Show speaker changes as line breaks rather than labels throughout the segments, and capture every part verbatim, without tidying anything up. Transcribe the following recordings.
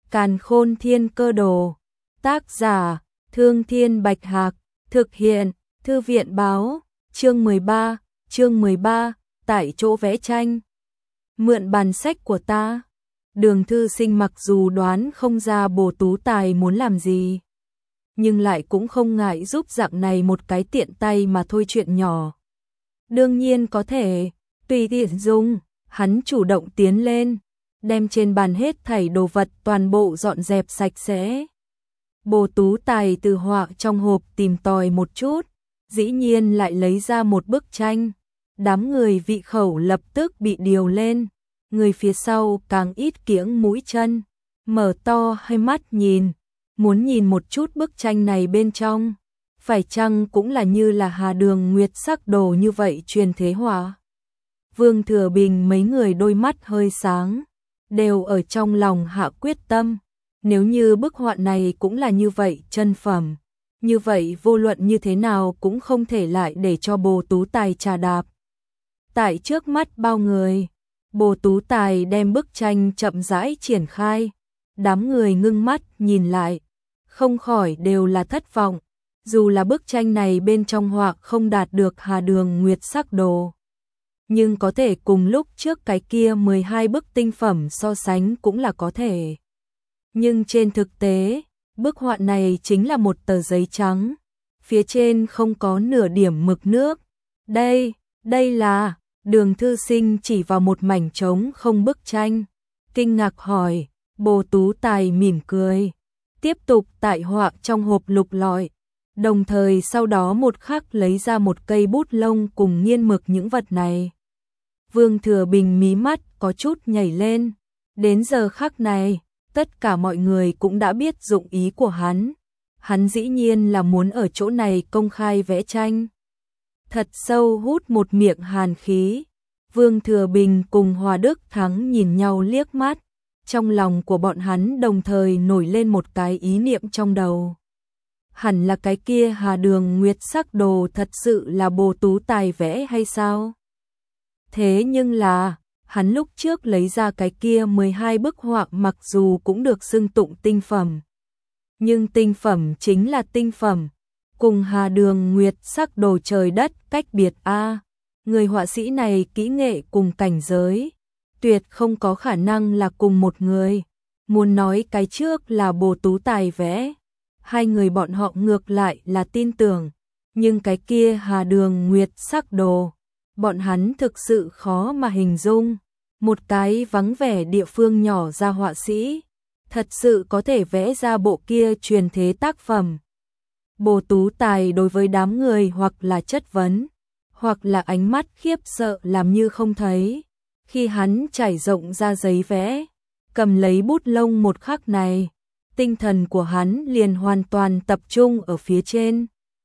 Càn Khôn Thiên Cơ Đồ. Tác giả: Thương Thiên Bạch Hạc. Thực hiện: Thư viện Báo. Chương mười ba. Chương mười ba. Tại chỗ vẽ tranh. Mượn bàn sách của ta. Đường Thư Sinh mặc dù đoán không ra Bồ Tú Tài muốn làm gì, nhưng lại cũng không ngại giúp dạng này một cái tiện tay mà thôi chuyện nhỏ. Đương nhiên có thể, tùy tiện dùng. Hắn chủ động tiến lên, đem trên bàn hết thảy đồ vật toàn bộ dọn dẹp sạch sẽ. Bồ Tú Tài từ họa trong hộp tìm tòi một chút, dĩ nhiên lại lấy ra một bức tranh. Đám người vị khẩu lập tức bị điều lên, người phía sau càng ít kiễng mũi chân, mở to hai mắt nhìn, muốn nhìn một chút bức tranh này bên trong, phải chăng cũng là như là Hà Đường Nguyệt sắc đồ như vậy truyền thế họa. Vương Thừa Bình mấy người đôi mắt hơi sáng, đều ở trong lòng hạ quyết tâm, nếu như bức họa này cũng là như vậy chân phẩm, như vậy vô luận như thế nào cũng không thể lại để cho Bồ Tú Tài trà đạp. Tại trước mắt bao người, Bồ Tú Tài đem bức tranh chậm rãi triển khai, đám người ngưng mắt nhìn lại, không khỏi đều là thất vọng, dù là bức tranh này bên trong họa không đạt được Hà Đường Nguyệt sắc đồ, nhưng có thể cùng lúc trước cái kia mười hai bức tinh phẩm so sánh cũng là có thể. Nhưng trên thực tế, bức họa này chính là một tờ giấy trắng, phía trên không có nửa điểm mực nước. Đây, đây là, Đường Thư Sinh chỉ vào một mảnh trống không bức tranh, kinh ngạc hỏi. Bồ Tú Tài mỉm cười, tiếp tục tại họa trong hộp lục lọi, đồng thời sau đó một khắc lấy ra một cây bút lông cùng nghiên mực những vật này. Vương Thừa Bình mí mắt có chút nhảy lên, đến giờ khắc này, tất cả mọi người cũng đã biết dụng ý của hắn. Hắn dĩ nhiên là muốn ở chỗ này công khai vẽ tranh. Thật sâu hút một miệng hàn khí, Vương Thừa Bình cùng Hòa Đức Thắng nhìn nhau liếc mắt, trong lòng của bọn hắn đồng thời nổi lên một cái ý niệm trong đầu. Hẳn là cái kia Hà Đường Nguyệt sắc đồ thật sự là Bồ Tú Tài vẽ hay sao? Thế nhưng là, hắn lúc trước lấy ra cái kia mười hai bức họa mặc dù cũng được xưng tụng tinh phẩm, nhưng tinh phẩm chính là tinh phẩm, cùng Hà Đường Nguyệt sắc đồ trời đất cách biệt a. Người họa sĩ này kỹ nghệ cùng cảnh giới, tuyệt không có khả năng là cùng một người. Muốn nói cái trước là Bồ Tú Tài vẽ, hai người bọn họ ngược lại là tin tưởng, nhưng cái kia Hà Đường Nguyệt sắc đồ, bọn hắn thực sự khó mà hình dung. Một cái vắng vẻ địa phương nhỏ ra họa sĩ, thật sự có thể vẽ ra bộ kia truyền thế tác phẩm. Bồ Tú Tài đối với đám người hoặc là chất vấn, hoặc là ánh mắt khiếp sợ làm như không thấy. Khi hắn trải rộng ra giấy vẽ, cầm lấy bút lông một khắc này, tinh thần của hắn liền hoàn toàn tập trung ở phía trên.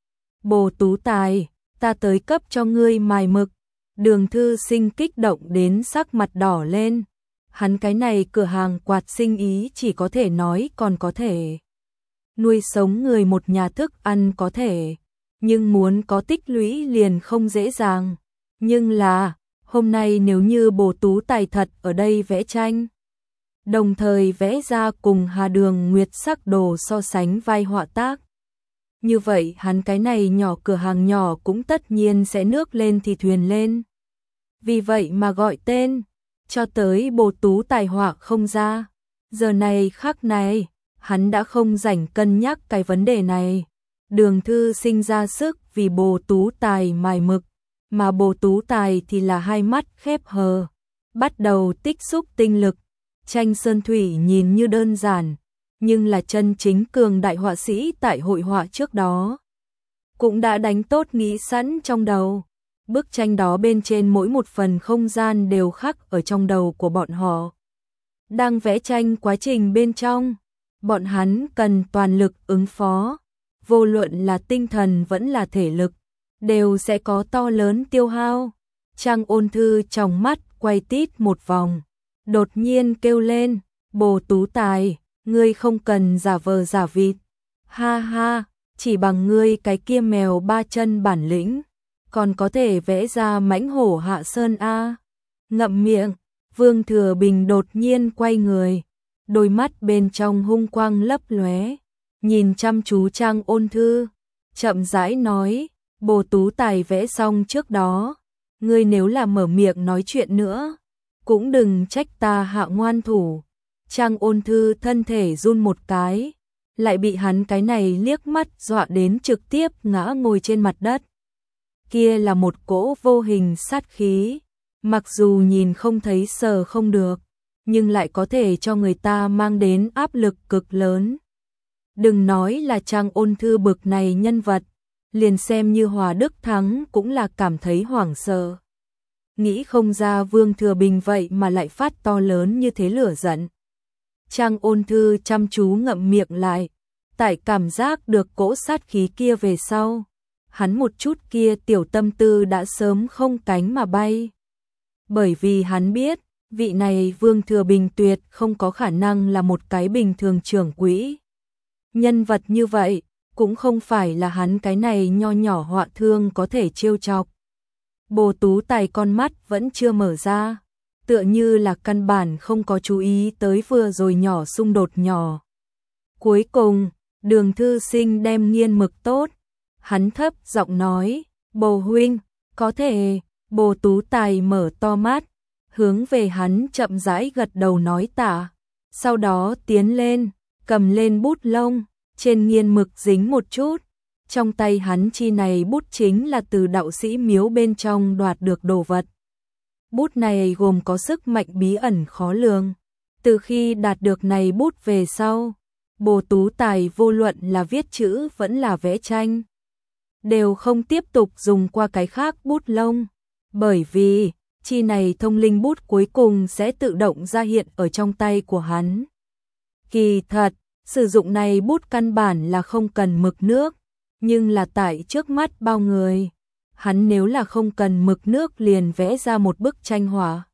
Bồ Tú Tài, ta tới cấp cho ngươi mài mực. Đường Thư Sinh kích động đến sắc mặt đỏ lên. Hắn cái này cửa hàng quạt sinh ý chỉ có thể nói còn có thể nuôi sống người một nhà thức ăn có thể, nhưng muốn có tích lũy liền không dễ dàng. Nhưng là, hôm nay nếu như Bồ Tú Tài thật ở đây vẽ tranh, đồng thời vẽ ra cùng Hà Đường Nguyệt sắc đồ so sánh vai họa tác, như vậy hắn cái này nhỏ cửa hàng nhỏ cũng tất nhiên sẽ nước lên thì thuyền lên. Vì vậy mà gọi tên, cho tới Bồ Tú Tài họa không ra. Giờ này khắc này, hắn đã không rảnh cân nhắc cái vấn đề này. Đường Thư Sinh ra sức vì Bồ Tú Tài mài mực, mà Bồ Tú Tài thì là hai mắt khép hờ, bắt đầu tích xúc tinh lực. Tranh sơn thủy nhìn như đơn giản, nhưng là chân chính cường đại họa sĩ tại hội họa trước đó cũng đã đánh tốt nghĩ sẵn trong đầu. Bức tranh đó bên trên mỗi một phần không gian đều khắc ở trong đầu của bọn họ. Đang vẽ tranh quá trình bên trong, bọn hắn cần toàn lực ứng phó, vô luận là tinh thần vẫn là thể lực, đều sẽ có to lớn tiêu hao. Trang Ôn Thư trong mắt quay tít một vòng, đột nhiên kêu lên, Bồ Tú Tài, ngươi không cần giả vờ giả vịt. Ha ha, chỉ bằng ngươi cái kia mèo ba chân bản lĩnh, còn có thể vẽ ra mãnh hổ hạ sơn a. Ngậm miệng, Vương Thừa Bình đột nhiên quay người, đôi mắt bên trong hung quang lấp lóe, nhìn chăm chú Trang Ôn Thư, chậm rãi nói, Bồ Tú Tài vẽ xong trước đó, ngươi nếu là mở miệng nói chuyện nữa, cũng đừng trách ta hạ ngoan thủ. Trang Ôn Thư thân thể run một cái, lại bị hắn cái này liếc mắt dọa đến trực tiếp ngã ngồi trên mặt đất. Kia là một cỗ vô hình sát khí, mặc dù nhìn không thấy sờ không được, nhưng lại có thể cho người ta mang đến áp lực cực lớn. Đừng nói là Trang Ôn Thư bực này nhân vật, liền xem như Hòa Đức Thắng cũng là cảm thấy hoảng sợ. Nghĩ không ra Vương Thừa Bình vậy mà lại phát to lớn như thế lửa giận. Trang Ôn Thư chăm chú ngậm miệng lại, tại cảm giác được cỗ sát khí kia về sau, hắn một chút kia tiểu tâm tư đã sớm không cánh mà bay. Bởi vì hắn biết, vị này Vương Thừa Bình tuyệt không có khả năng là một cái bình thường trưởng quỹ. Nhân vật như vậy, cũng không phải là hắn cái này nho nhỏ họa thương có thể trêu chọc. Bồ Tú Tài con mắt vẫn chưa mở ra, tựa như là căn bản không có chú ý tới vừa rồi nhỏ xung đột nhỏ. Cuối cùng, Đường thư sinh đem nghiên mực tốt, hắn thấp giọng nói, Bồ huynh, có thể. Bồ Tú Tài mở to mắt, hướng về hắn chậm rãi gật đầu nói tạ, sau đó tiến lên, cầm lên bút lông, trên nghiên mực dính một chút, trong tay hắn chi này bút chính là từ đạo sĩ miếu bên trong đoạt được đồ vật. Bút này gồm có sức mạnh bí ẩn khó lường, từ khi đạt được này bút về sau, Bồ Tú Tài vô luận là viết chữ vẫn là vẽ tranh, đều không tiếp tục dùng qua cái khác bút lông, bởi vì chi này thông linh bút cuối cùng sẽ tự động ra hiện ở trong tay của hắn. Kỳ thật, sử dụng này bút căn bản là không cần mực nước, nhưng là tại trước mắt bao người, hắn nếu là không cần mực nước liền vẽ ra một bức tranh họa,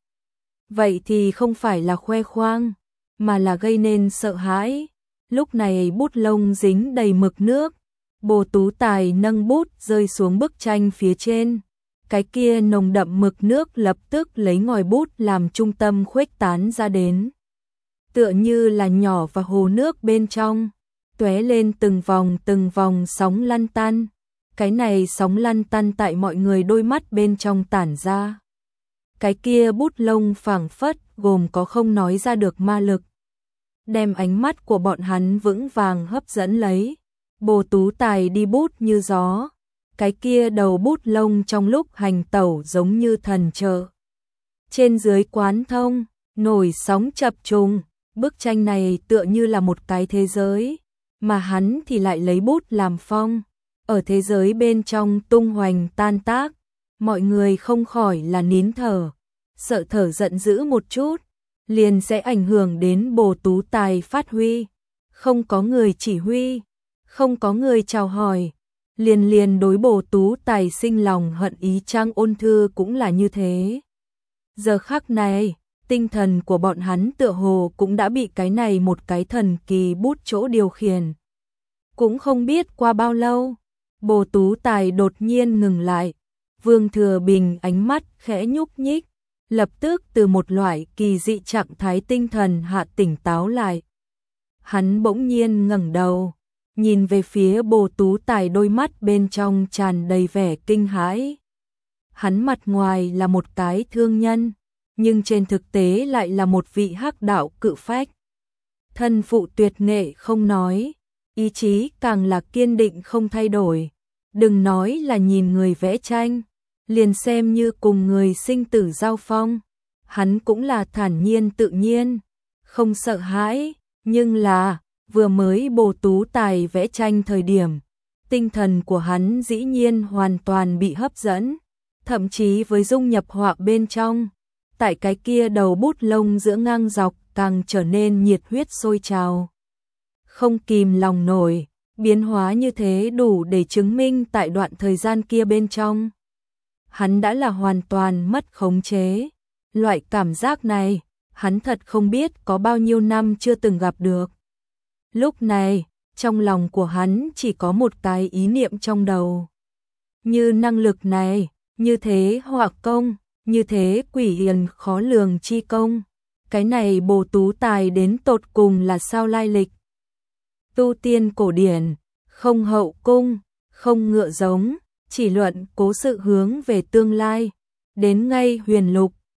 vậy thì không phải là khoe khoang, mà là gây nên sợ hãi. Lúc này bút lông dính đầy mực nước, Bồ Tú Tài nâng bút rơi xuống bức tranh phía trên, cái kia nồng đậm mực nước lập tức lấy ngòi bút làm trung tâm khuếch tán ra đến. Tựa như là nhỏ và hồ nước bên trong, tóe lên từng vòng từng vòng sóng lăn tăn, cái này sóng lăn tăn tại mọi người đôi mắt bên trong tản ra. Cái kia bút lông phảng phất gồm có không nói ra được ma lực, đem ánh mắt của bọn hắn vững vàng hấp dẫn lấy. Bồ Tú Tài đi bút như gió, cái kia đầu bút lông trong lúc hành tẩu giống như thần trợ. Trên dưới quán thông, nổi sóng chập trùng, bức tranh này tựa như là một cái thế giới, mà hắn thì lại lấy bút làm phong, ở thế giới bên trong tung hoành tan tác, mọi người không khỏi là nín thở, sợ thở giận dữ một chút, liền sẽ ảnh hưởng đến Bồ Tú Tài phát huy. Không có người chỉ huy, không có người chào hỏi, liền liền đối Bồ Tú Tài sinh lòng hận ý. Trang Ôn Thư cũng là như thế. Giờ khắc này, tinh thần của bọn hắn tựa hồ cũng đã bị cái này một cái thần kỳ bút chỗ điều khiển. Cũng không biết qua bao lâu, Bồ Tú Tài đột nhiên ngừng lại, Vương Thừa Bình ánh mắt khẽ nhúc nhích, lập tức từ một loại kỳ dị trạng thái tinh thần hạ tỉnh táo lại. Hắn bỗng nhiên ngẩng đầu, nhìn về phía Bồ Tú Tài, đôi mắt bên trong tràn đầy vẻ kinh hãi. Hắn mặt ngoài là một cái thương nhân, nhưng trên thực tế lại là một vị hắc đạo cự phách. Thân phụ tuyệt nghệ không nói, ý chí càng là kiên định không thay đổi. Đừng nói là nhìn người vẽ tranh, liền xem như cùng người sinh tử giao phong, hắn cũng là thản nhiên tự nhiên, không sợ hãi, nhưng là vừa mới Bồ Tú Tài vẽ tranh thời điểm, tinh thần của hắn dĩ nhiên hoàn toàn bị hấp dẫn, thậm chí với dung nhập họa bên trong, tại cái kia đầu bút lông giữa ngang dọc càng trở nên nhiệt huyết sôi trào. Không kìm lòng nổi, biến hóa như thế đủ để chứng minh tại đoạn thời gian kia bên trong, hắn đã là hoàn toàn mất khống chế. Loại cảm giác này, hắn thật không biết có bao nhiêu năm chưa từng gặp được. Lúc này, trong lòng của hắn chỉ có một cái ý niệm trong đầu. Như năng lực này, như thế họa công, như thế quỷ hiền khó lường chi công, cái này Bồ Tú Tài đến tột cùng là sao lai lịch. Tu tiên cổ điển, không hậu cung, không ngựa giống, chỉ luận cố sự hướng về tương lai, đến ngay huyền lục,